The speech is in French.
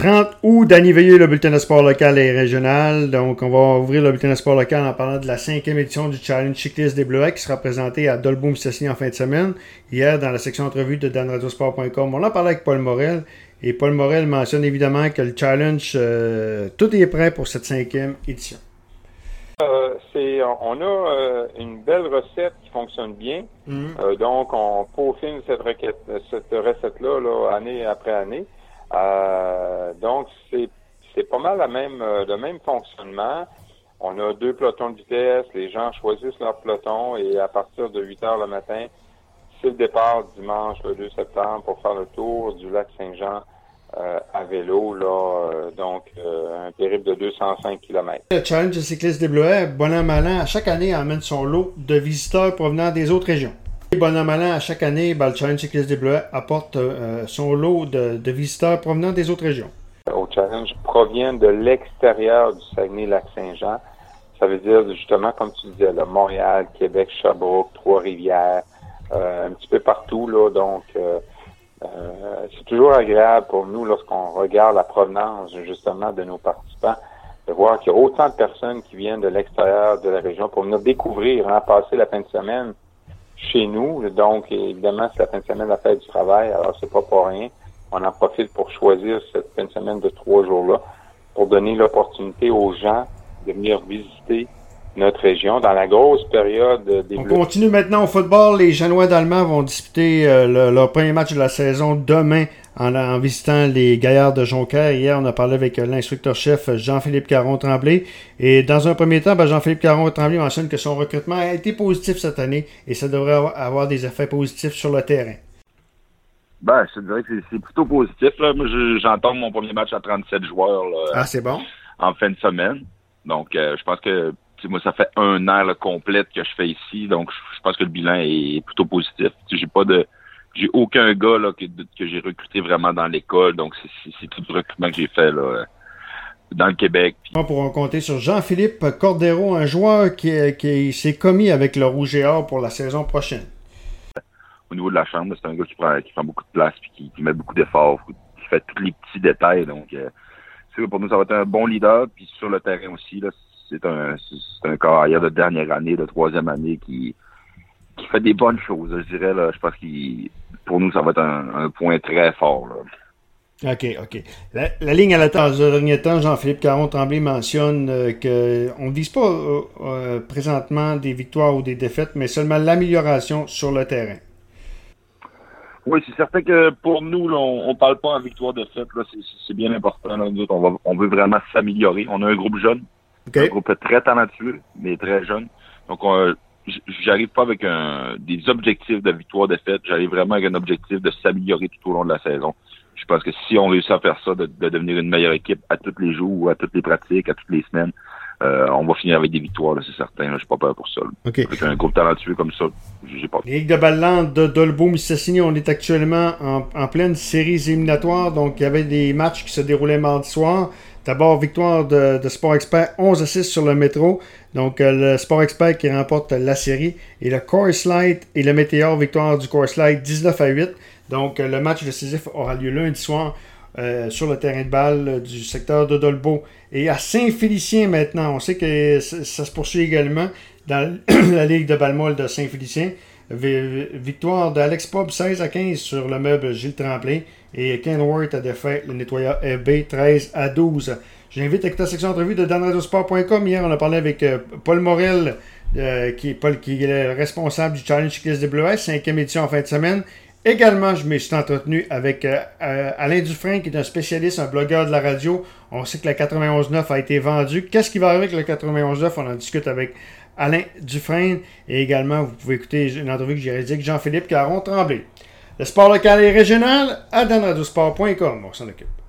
30 août, Danny Veilleux, le bulletin de sport local et régional. Donc, on va ouvrir le bulletin de sport local en parlant de la 5e édition du Challenge cycliste des Bleuets qui sera présenté à Dolbeau-Mistassini en fin de semaine. Hier, dans la section entrevue de danradiosport.com, on en parlait avec Paul Morel. Et Paul Morel mentionne évidemment que le Challenge, tout est prêt pour cette 5e édition. On a une belle recette qui fonctionne bien. Donc, on peaufine cette recette-là là, année après année. Donc, c'est pas mal le même fonctionnement. On a 2 pelotons de vitesse. Les gens choisissent leur peloton et à partir de 8 heures le matin, c'est le départ dimanche le 2 septembre pour faire le tour du lac Saint-Jean à vélo, là, donc un périple de 205 km. Le Challenge cycliste des Bleuets, bon an mal an, à chaque année amène son lot de visiteurs provenant des autres régions. Et bon an mal an, à chaque année, le Challenge cycliste des Bleuets apporte son lot de visiteurs provenant des autres régions. Au Challenge provient de l'extérieur du Saguenay-Lac-Saint-Jean. Ça veut dire justement, comme tu disais, là, Montréal, Québec, Sherbrooke, Trois-Rivières, un petit peu partout, là, donc c'est toujours agréable pour nous lorsqu'on regarde la provenance justement de nos participants, de voir qu'il y a autant de personnes qui viennent de l'extérieur de la région pour venir découvrir, passer la fin de semaine chez nous. Donc, évidemment, c'est la fin de semaine de la fête du travail, alors c'est pas pour rien. On en profite pour choisir cette fin de semaine de 3 jours-là pour donner l'opportunité aux gens de venir visiter notre région dans la grosse période des On continue maintenant au football. Les Janois d'Allemand vont disputer leur premier match de la saison demain en visitant les Gaillards de Jonquière. Hier, on a parlé avec l'instructeur-chef Jean-Philippe Caron-Tremblay. Et dans un premier temps, Jean-Philippe Caron-Tremblay mentionne que son recrutement a été positif cette année et ça devrait avoir des effets positifs sur le terrain. Je te dirais que c'est plutôt positif. Là. Moi, j'entends mon premier match à 37 joueurs là, c'est bon. En fin de semaine. Donc, je pense que moi, ça fait 1 an là, complète que je fais ici, donc je pense que le bilan est plutôt positif. J'ai aucun gars là, que j'ai recruté vraiment dans l'école, donc c'est tout le recrutement que j'ai fait là, dans le Québec. On pourra compter sur Jean-Philippe Cordero, un joueur qui s'est commis avec le Rouge et Or pour la saison prochaine. Au niveau de la chambre, c'est un gars qui prend beaucoup de place et qui met beaucoup d'efforts, qui fait tous les petits détails. Donc, pour nous, ça va être un bon leader. Puis sur le terrain aussi, là, c'est un carrière de dernière année, de 3e année qui fait des bonnes choses. Je dirais, là, je pense pour nous, ça va être un point très fort. Là. OK. La ligne à la dans ce dernier temps, Jean-Philippe Caron-Tremblay mentionne qu'on ne vise pas présentement des victoires ou des défaites, mais seulement l'amélioration sur le terrain. Oui, c'est certain que pour nous, là, on parle pas en victoire-défaite. C'est bien important. Là. Nous autres, on veut vraiment s'améliorer. On a un groupe jeune. Okay. Un groupe très talentueux, mais très jeune. Donc, j'arrive pas avec des objectifs de victoire-défaite. J'arrive vraiment avec un objectif de s'améliorer tout au long de la saison. Je pense que si on réussit à faire ça, de devenir une meilleure équipe à tous les jours, à toutes les pratiques, à toutes les semaines, on va finir avec des victoires, là, c'est certain. J'ai pas peur pour ça. Okay. Avec un groupe talentueux comme ça, j'ai pas peur. Ligue de Balland de Dolbeau-Mistassini, on est actuellement en pleine série éliminatoire. Donc, il y avait des matchs qui se déroulaient mardi soir. D'abord, victoire de Sport Expert 11-6 sur le Métro. Donc, le Sport Expert qui remporte la série. Et le Coors Light et le Météor, victoire du Coors Light 19-8. Donc, le match décisif aura lieu lundi soir sur le terrain de balle du secteur de Dolbeau. Et à Saint-Félicien maintenant, on sait que ça se poursuit également dans la Ligue de Balmol de Saint-Félicien. Victoire d'Alex Pob 16-15 sur le meuble Gilles Tremblay. Et Kenworth a défait le nettoyeur FB 13-12. J'invite à écouter la section entrevue de danradiosport.com. Hier, on a parlé avec Paul Morel, qui est le responsable du Challenge cycliste des Bleuets, 5e édition en fin de semaine. Également, je me suis entretenu avec Alain Dufresne, qui est un spécialiste, un blogueur de la radio. On sait que la 91.9 a été vendue. Qu'est-ce qui va arriver avec le 91.9? On en discute avec Alain Dufresne. Et également, vous pouvez écouter une entrevue que j'ai réalisée avec Jean-Philippe Caron-Tremblay. Le sport local et régional à danradiosport.com. On s'en occupe.